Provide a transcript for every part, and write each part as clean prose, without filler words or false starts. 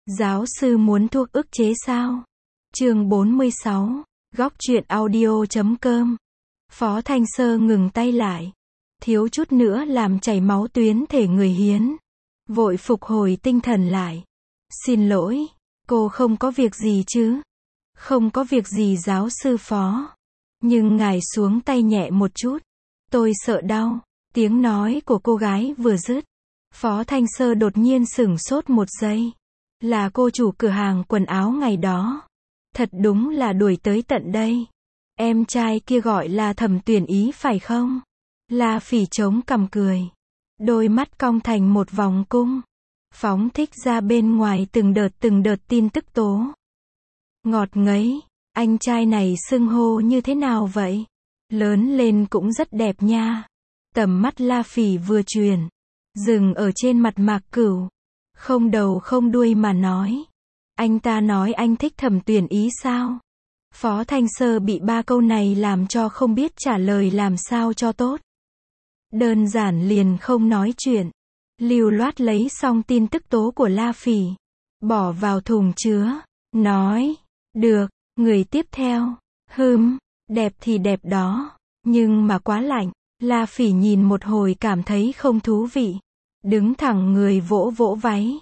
Giáo sư muốn thuốc ức chế sao? Chương 46, góc truyện audio.com. Phó Thanh Sơ ngừng tay lại. Thiếu chút nữa làm chảy máu tuyến thể người hiến. Vội phục hồi tinh thần lại. Xin lỗi, cô không có việc gì chứ? Không có việc gì giáo sư Phó. Nhưng ngài xuống tay nhẹ một chút. Tôi sợ đau. Tiếng nói của cô gái vừa dứt. Phó Thanh Sơ đột nhiên sửng sốt một giây. Là cô chủ cửa hàng quần áo ngày đó. Thật đúng là đuổi tới tận đây. Em trai kia gọi là Thẩm Tuyển Ý phải không? La Phỉ chống cằm cười. Đôi mắt cong thành một vòng cung. Phóng thích ra bên ngoài từng đợt tin tức tố. Ngọt ngấy, anh trai này xưng hô như thế nào vậy? Lớn lên cũng rất đẹp nha. Tầm mắt La Phỉ vừa chuyển. Dừng ở trên mặt Mạc Cửu. Không đầu không đuôi mà nói. Anh ta nói anh thích Thẩm Tuyển Ý sao? Phó Thanh Sơ bị ba câu này làm cho không biết trả lời làm sao cho tốt. Đơn giản liền không nói chuyện. Lưu loát lấy xong tin tức tố của La Phỉ. Bỏ vào thùng chứa. Nói. Được, người tiếp theo. Đẹp thì đẹp đó. Nhưng mà quá lạnh. La Phỉ nhìn một hồi cảm thấy không thú vị. Đứng thẳng người vỗ vỗ váy.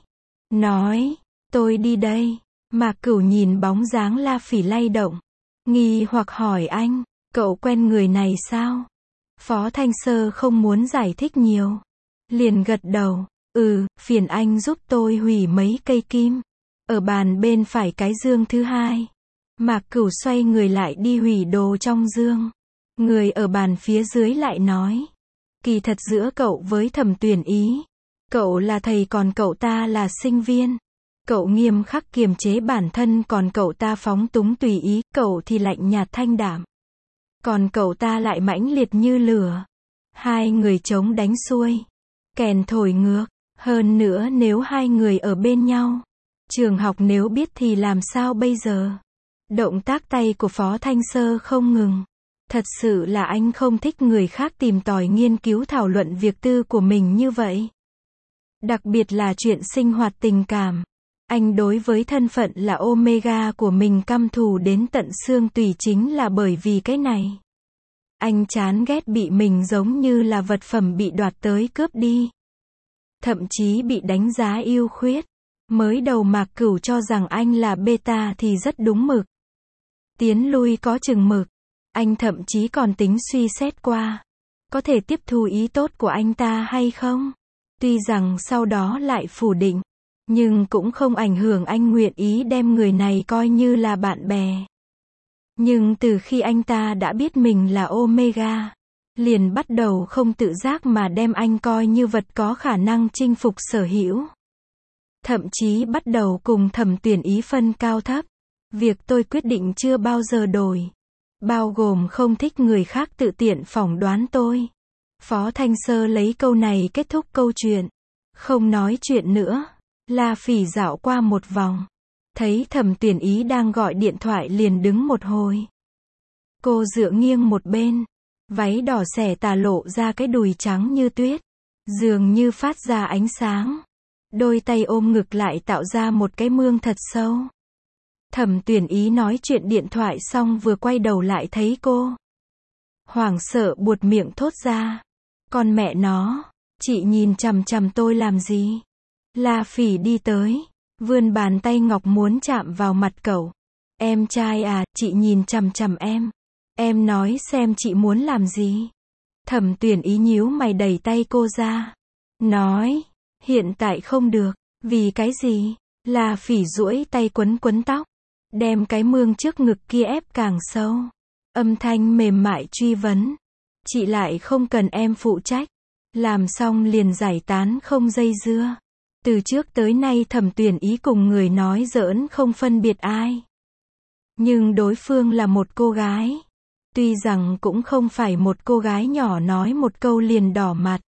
Nói. Tôi đi đây. Mạc Cửu nhìn bóng dáng La Phỉ lay động. Nghi hoặc hỏi anh. Cậu quen người này sao? Phó Thanh Sơ không muốn giải thích nhiều. Liền gật đầu. Phiền anh giúp tôi hủy mấy cây kim. Ở bàn bên phải cái dương thứ hai. Mạc Cửu xoay người lại đi hủy đồ trong dương. Người ở bàn phía dưới lại nói. Kỳ thật giữa cậu với Thẩm Tuyển Ý. Cậu là thầy còn cậu ta là sinh viên. Cậu nghiêm khắc kiềm chế bản thân còn cậu ta phóng túng tùy ý. Cậu thì lạnh nhạt thanh đạm. Còn cậu ta lại mãnh liệt như lửa. Hai người chống đánh xuôi. Kèn thổi ngược. Hơn nữa nếu hai người ở bên nhau. Trường học nếu biết thì làm sao bây giờ? Động tác tay của Phó Thanh Sơ không ngừng. Thật sự là anh không thích người khác tìm tòi nghiên cứu thảo luận việc tư của mình như vậy. Đặc biệt là chuyện sinh hoạt tình cảm. Anh đối với thân phận là Omega của mình căm thù đến tận xương tủy chính là bởi vì cái này. Anh chán ghét bị mình giống như là vật phẩm bị đoạt tới cướp đi. Thậm chí bị đánh giá ưu khuyết. Mới đầu Mạc Cửu cho rằng anh là beta thì rất đúng mực. Tiến lui có chừng mực. Anh thậm chí còn tính suy xét qua. Có thể tiếp thu ý tốt của anh ta hay không? Tuy rằng sau đó lại phủ định. Nhưng cũng không ảnh hưởng anh nguyện ý đem người này coi như là bạn bè. Nhưng từ khi anh ta đã biết mình là Omega. Liền bắt đầu không tự giác mà đem anh coi như vật có khả năng chinh phục sở hữu. Thậm chí bắt đầu cùng Thẩm Tuyển Ý phân cao thấp. Việc tôi quyết định chưa bao giờ đổi. Bao gồm không thích người khác tự tiện phỏng đoán tôi. Phó Thanh Sơ lấy câu này kết thúc câu chuyện. Không nói chuyện nữa. La Phỉ dạo qua một vòng. Thấy Thẩm Tuyển Ý đang gọi điện thoại liền đứng một hồi. Cô dựa nghiêng một bên. Váy đỏ xẻ tà lộ ra cái đùi trắng như tuyết. Dường như phát ra ánh sáng. Đôi tay ôm ngực lại tạo ra một cái mương thật sâu. Thẩm Tuyển Ý nói chuyện điện thoại xong vừa quay đầu lại thấy cô. Hoảng sợ buột miệng thốt ra. Con mẹ nó, chị nhìn chằm chằm tôi làm gì? La Phỉ đi tới, vươn bàn tay ngọc muốn chạm vào mặt cậu. Em trai à, chị nhìn chằm chằm em. Em nói xem chị muốn làm gì? Thẩm Tuyển Ý nhíu mày đẩy tay cô ra. Nói, hiện tại không được. Vì cái gì? La Phỉ duỗi tay quấn quấn tóc. Đem cái mương trước ngực kia ép càng sâu. Âm thanh mềm mại truy vấn. Chị lại không cần em phụ trách. Làm xong liền giải tán không dây dưa. Từ trước tới nay Thẩm Tuyển Ý cùng người nói giỡn không phân biệt ai. Nhưng đối phương là một cô gái. Tuy rằng cũng không phải một cô gái nhỏ nói một câu liền đỏ mặt.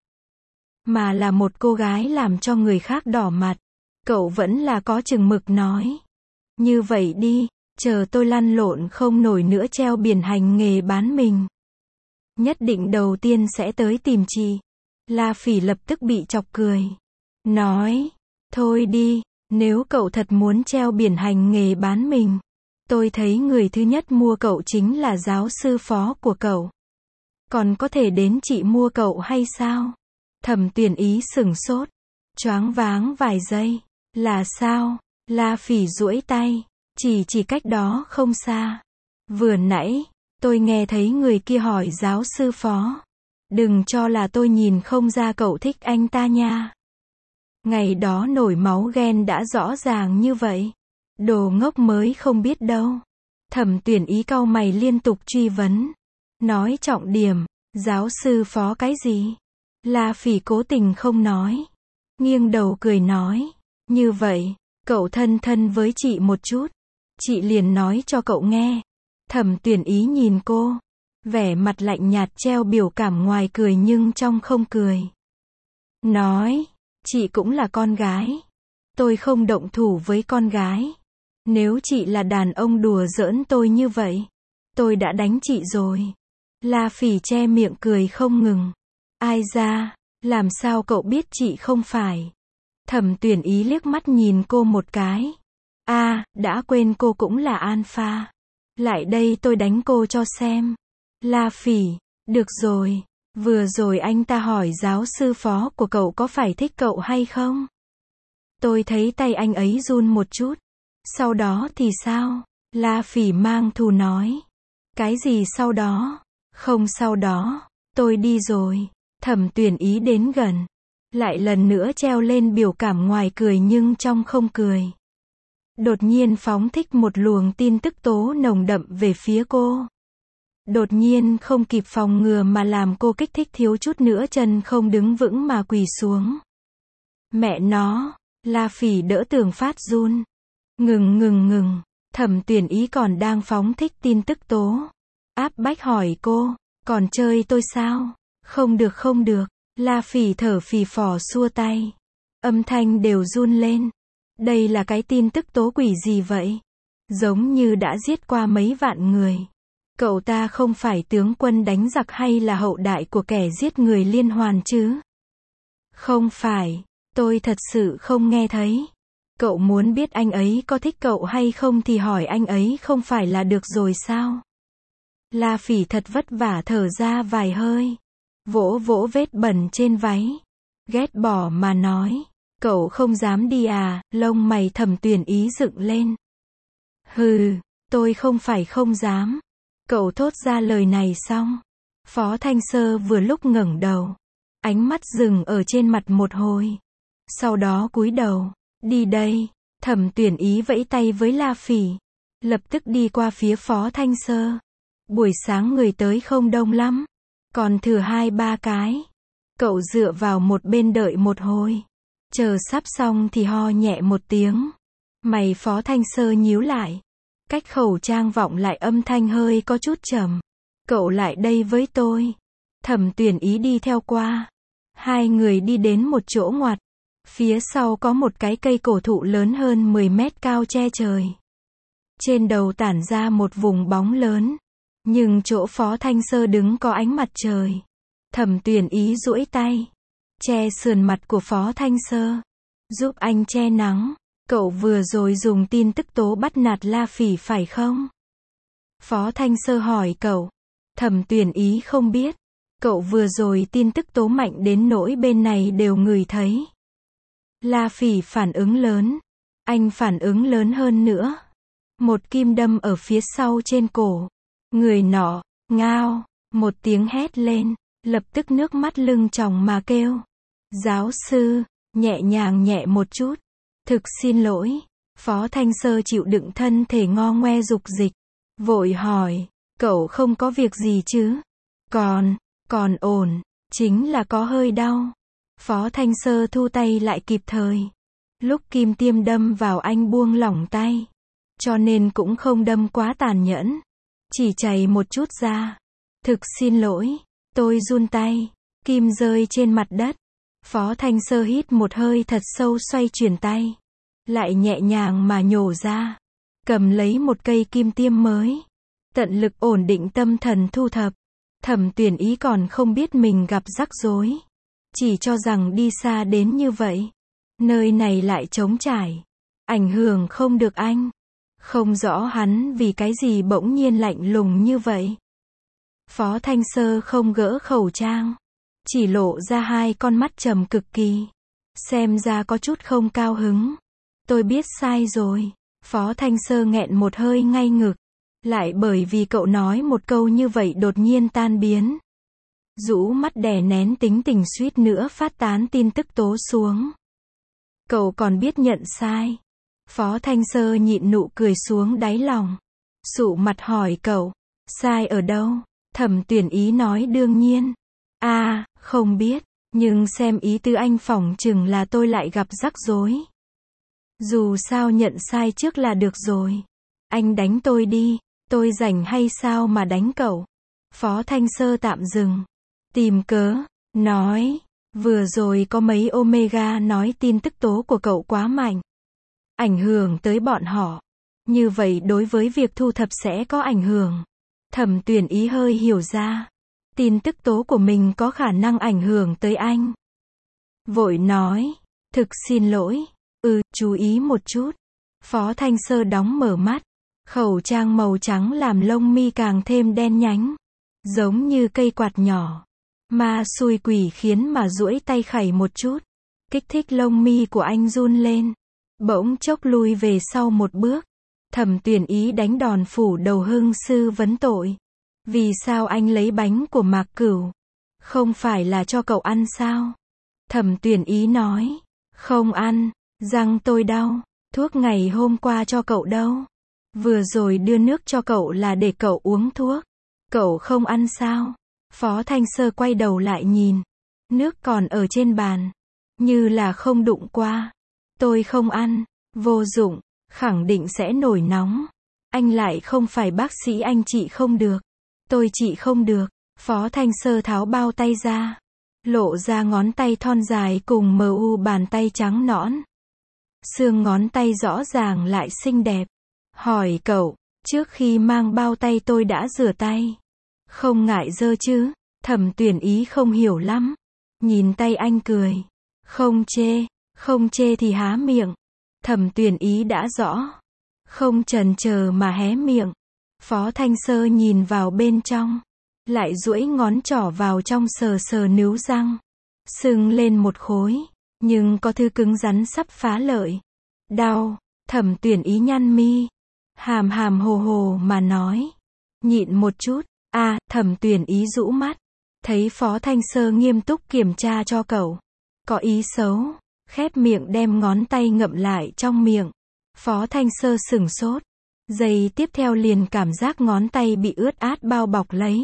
Mà là một cô gái làm cho người khác đỏ mặt. Cậu vẫn là có chừng mực nói. Như vậy đi, chờ tôi lăn lộn không nổi nữa treo biển hành nghề bán mình. Nhất định đầu tiên sẽ tới tìm chị. La Phỉ lập tức bị chọc cười. Nói, thôi đi, Nếu cậu thật muốn treo biển hành nghề bán mình, tôi thấy người thứ nhất mua cậu chính là giáo sư phó của cậu. Còn có thể đến chị mua cậu hay sao? Thẩm Tuyển Ý sửng sốt, choáng váng vài giây. Là sao? La Phỉ duỗi tay, chỉ cách đó không xa. Vừa nãy, tôi nghe thấy người kia hỏi giáo sư phó. Đừng cho là tôi nhìn không ra cậu thích anh ta nha. Ngày đó nổi máu ghen đã rõ ràng như vậy. Đồ ngốc mới không biết đâu. Thẩm Tuyển Ý cau mày liên tục truy vấn. Nói trọng điểm, giáo sư phó cái gì? La Phỉ cố tình không nói. Nghiêng đầu cười nói. Như vậy, cậu thân thân với chị một chút. Chị liền nói cho cậu nghe. Thẩm Tuyển Ý nhìn cô. Vẻ mặt lạnh nhạt treo biểu cảm ngoài cười nhưng trong không cười. Nói, chị cũng là con gái. Tôi không động thủ với con gái. Nếu chị là đàn ông đùa giỡn tôi như vậy, tôi đã đánh chị rồi. La Phỉ che miệng cười không ngừng. Ai ra, làm sao cậu biết chị không phải? Thẩm Tuyển Ý liếc mắt nhìn cô một cái. Đã quên cô cũng là alpha. Lại đây tôi đánh cô cho xem. La Phỉ, được rồi. Vừa rồi anh ta hỏi giáo sư phó của cậu có phải thích cậu hay không? Tôi thấy tay anh ấy run một chút. Sau đó thì sao? La Phỉ mang thù nói. Cái gì sau đó? Không sau đó. Tôi đi rồi. Thẩm Tuyển Ý đến gần. Lại lần nữa treo lên biểu cảm ngoài cười nhưng trong không cười. Đột nhiên phóng thích một luồng tin tức tố nồng đậm về phía cô. Đột nhiên không kịp phòng ngừa mà làm cô kích thích thiếu chút nữa chân không đứng vững mà quỳ xuống. Mẹ nó, La Phỉ đỡ tường phát run. Ngừng. Thẩm Tuyển Ý còn đang phóng thích tin tức tố. Áp bách hỏi cô, còn chơi tôi sao? Không được. La Phỉ thở phì phò xua tay. Âm thanh đều run lên. Đây là cái tin tức tố quỷ gì vậy? Giống như đã giết qua mấy vạn người. Cậu ta không phải tướng quân đánh giặc hay là hậu đại của kẻ giết người liên hoàn chứ? Không phải, tôi thật sự không nghe thấy. Cậu muốn biết anh ấy có thích cậu hay không thì hỏi anh ấy không phải là được rồi sao? La Phỉ thật vất vả thở ra vài hơi. Vỗ vết bẩn trên váy. Ghét bỏ mà nói. Cậu không dám đi à? Lông mày Thẩm Tuyển Ý dựng lên. Hừ, tôi không phải không dám. Cậu thốt ra lời này xong. Phó Thanh Sơ vừa lúc ngẩng đầu. Ánh mắt dừng ở trên mặt một hồi. Sau đó cúi đầu. Đi đây. Thẩm Tuyển Ý vẫy tay với La Phỉ. Lập tức đi qua phía Phó Thanh Sơ. Buổi sáng người tới không đông lắm. Còn thừa 2-3 cái. Cậu dựa vào một bên đợi một hồi. Chờ sắp xong thì ho nhẹ một tiếng. Mày Phó Thanh Sơ nhíu lại. Cách khẩu trang vọng lại âm thanh hơi có chút trầm. Cậu lại đây với tôi. Thẩm Tuyển Ý đi theo qua. Hai người đi đến một chỗ ngoặt. Phía sau có một cái cây cổ thụ lớn hơn 10 mét cao che trời. Trên đầu tản ra một vùng bóng lớn. Nhưng chỗ Phó Thanh Sơ đứng có ánh mặt trời. Thẩm Tuyển Ý duỗi tay. Che sườn mặt của Phó Thanh Sơ. Giúp anh che nắng. Cậu vừa rồi dùng tin tức tố bắt nạt La Phỉ phải không? Phó Thanh Sơ hỏi cậu. Thẩm Tuyển Ý không biết. Cậu vừa rồi tin tức tố mạnh đến nỗi bên này đều ngửi thấy. La Phỉ phản ứng lớn. Anh phản ứng lớn hơn nữa. Một kim đâm ở phía sau trên cổ. Người nọ, ngao, một tiếng hét lên. Lập tức nước mắt lưng tròng mà kêu. Giáo sư, nhẹ nhàng nhẹ một chút. Thực xin lỗi. Phó Thanh Sơ chịu đựng thân thể ngo ngoe dục dịch. Vội hỏi, cậu không có việc gì chứ? Còn ổn. Chính là có hơi đau. Phó Thanh Sơ thu tay lại kịp thời. Lúc kim tiêm đâm vào anh buông lỏng tay. Cho nên cũng không đâm quá tàn nhẫn. Chỉ chảy một chút ra. Thực xin lỗi. Tôi run tay. Kim rơi trên mặt đất. Phó Thanh Sơ hít một hơi thật sâu xoay chuyển tay. Lại nhẹ nhàng mà nhổ ra. Cầm lấy một cây kim tiêm mới. Tận lực ổn định tâm thần thu thập. Thẩm Tuyển Ý còn không biết mình gặp rắc rối. Chỉ cho rằng đi xa đến như vậy. Nơi này lại trống trải. ảnh hưởng không được anh. Không rõ hắn vì cái gì bỗng nhiên lạnh lùng như vậy. Phó Thanh Sơ không gỡ khẩu trang, chỉ lộ ra hai con mắt trầm cực kỳ. Xem ra có chút không cao hứng. Tôi biết sai rồi. Phó Thanh Sơ nghẹn một hơi ngay ngực. Lại bởi vì cậu nói một câu như vậy đột nhiên tan biến. Rũ mắt đè nén tính tình suýt nữa phát tán tin tức tố xuống. Cậu còn biết nhận sai. Phó Thanh Sơ nhịn nụ cười xuống đáy lòng. Sụ mặt hỏi cậu, sai ở đâu? Thẩm Tuyển Ý nói đương nhiên. Không biết, nhưng xem ý tứ anh phỏng chừng là tôi lại gặp rắc rối. Dù sao nhận sai trước là được rồi. Anh đánh tôi đi, tôi rảnh hay sao mà đánh cậu? Phó Thanh Sơ tạm dừng. Tìm cớ, nói, vừa rồi có mấy Omega nói tin tức tố của cậu quá mạnh. Ảnh hưởng tới bọn họ. Như vậy đối với việc thu thập sẽ có ảnh hưởng. Thẩm Tuyển Ý hơi hiểu ra. Tin tức tố của mình có khả năng ảnh hưởng tới anh. Vội nói, thực xin lỗi. Chú ý một chút. Phó Thanh Sơ đóng mở mắt. Khẩu trang màu trắng làm lông mi càng thêm đen nhánh. Giống như cây quạt nhỏ. Ma xui quỷ khiến mà duỗi tay khẩy một chút. Kích thích lông mi của anh run lên. Bỗng chốc lui về sau một bước. Thẩm Tuyển Ý đánh đòn phủ đầu hưng sư vấn tội. Vì sao anh lấy bánh của Mạc Cửu? Không phải là cho cậu ăn sao? Thẩm Tuyển Ý nói. Không ăn, răng tôi đau. Thuốc ngày hôm qua cho cậu đâu? Vừa rồi đưa nước cho cậu là để cậu uống thuốc. Cậu không ăn sao? Phó Thanh Sơ quay đầu lại nhìn. Nước còn ở trên bàn. Như là không đụng qua. Tôi không ăn. Vô dụng. Khẳng định sẽ nổi nóng. Anh lại không phải bác sĩ, anh trị không được. Tôi trị không được. Phó Thanh Sơ tháo bao tay ra. Lộ ra ngón tay thon dài cùng bàn tay trắng nõn. Xương ngón tay rõ ràng lại xinh đẹp. Hỏi cậu, trước khi mang bao tay tôi đã rửa tay. Không ngại dơ chứ? Thẩm Tuyển Ý không hiểu lắm. Nhìn tay anh cười. Không chê thì há miệng. Thẩm Tuyển Ý đã rõ. Không chần chờ mà hé miệng. Phó Thanh Sơ nhìn vào bên trong. Lại duỗi ngón trỏ vào trong sờ sờ níu răng. Sưng lên một khối. Nhưng có thứ cứng rắn sắp phá lợi. Đau. Thẩm Tuyển Ý nhăn mi. Hàm hồ hồ mà nói. Nhịn một chút. Thẩm Tuyển Ý rũ mắt. Thấy Phó Thanh Sơ nghiêm túc kiểm tra cho cậu. Có ý xấu. Khép miệng đem ngón tay ngậm lại trong miệng. Phó Thanh Sơ sửng sốt. Giây tiếp theo liền cảm giác ngón tay bị ướt át bao bọc lấy.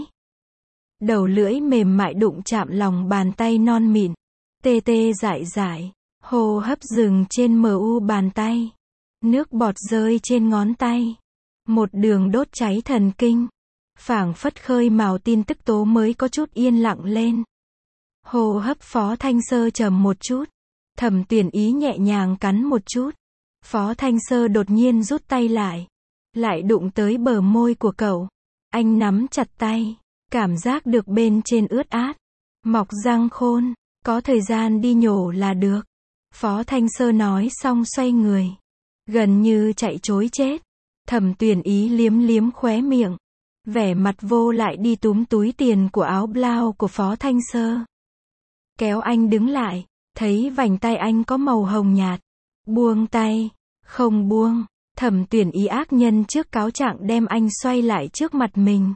Đầu lưỡi mềm mại đụng chạm lòng bàn tay non mịn. Tê tê dại dại. Hô hấp dừng trên bàn tay. Nước bọt rơi trên ngón tay. Một đường đốt cháy thần kinh. Phảng phất khơi mào tin tức tố mới có chút yên lặng lên. Hô hấp Phó Thanh Sơ trầm một chút. Thẩm Tuyển Ý nhẹ nhàng cắn một chút. Phó Thanh Sơ đột nhiên rút tay lại. Lại đụng tới bờ môi của cậu. Anh nắm chặt tay. Cảm giác được bên trên ướt át. Mọc răng khôn. Có thời gian đi nhổ là được. Phó Thanh Sơ nói xong xoay người. Gần như chạy trối chết. Thẩm Tuyển Ý liếm liếm khóe miệng. Vẻ mặt vô lại đi túm túi tiền của áo blau của Phó Thanh Sơ. Kéo anh đứng lại. Thấy vành tay anh có màu hồng nhạt. Buông tay. Không buông. Thẩm Tuyển Ý ác nhân trước cáo trạng đem anh xoay lại trước mặt mình.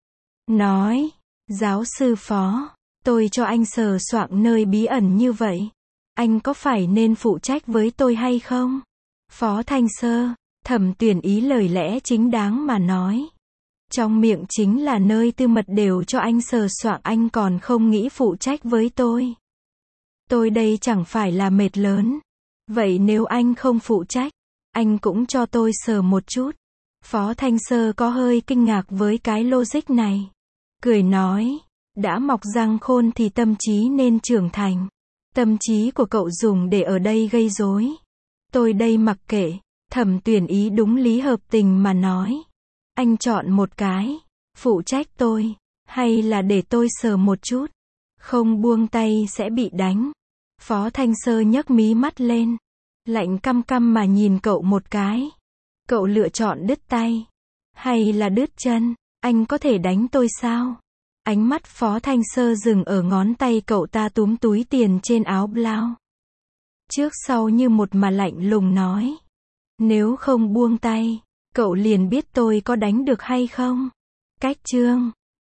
Nói. Giáo sư Phó. Tôi cho anh sờ soạng nơi bí ẩn như vậy. Anh có phải nên phụ trách với tôi hay không? Phó Thanh Sơ. Thẩm Tuyển Ý lời lẽ chính đáng mà nói. Trong miệng chính là nơi tư mật, đều cho anh sờ soạng, anh còn không nghĩ phụ trách với tôi. Tôi đây chẳng phải là mệt lớn. Vậy nếu anh không phụ trách, anh cũng cho tôi sờ một chút. Phó Thanh Sơ có hơi kinh ngạc với cái logic này. Cười nói, đã mọc răng khôn thì tâm trí nên trưởng thành. Tâm trí của cậu dùng để ở đây gây rối. Tôi đây mặc kệ. Thẩm Tuyển Ý đúng lý hợp tình mà nói. Anh chọn một cái. Phụ trách tôi. Hay là để tôi sờ một chút. Không buông tay sẽ bị đánh. Phó Thanh Sơ nhấc mí mắt lên. Lạnh căm căm mà nhìn cậu một cái. Cậu lựa chọn đứt tay. Hay là đứt chân? Anh có thể đánh tôi sao? Ánh mắt Phó Thanh Sơ dừng ở ngón tay cậu ta túm túi tiền trên áo blau. Trước sau như một mà lạnh lùng nói. Nếu không buông tay, cậu liền biết tôi có đánh được hay không? Cách chương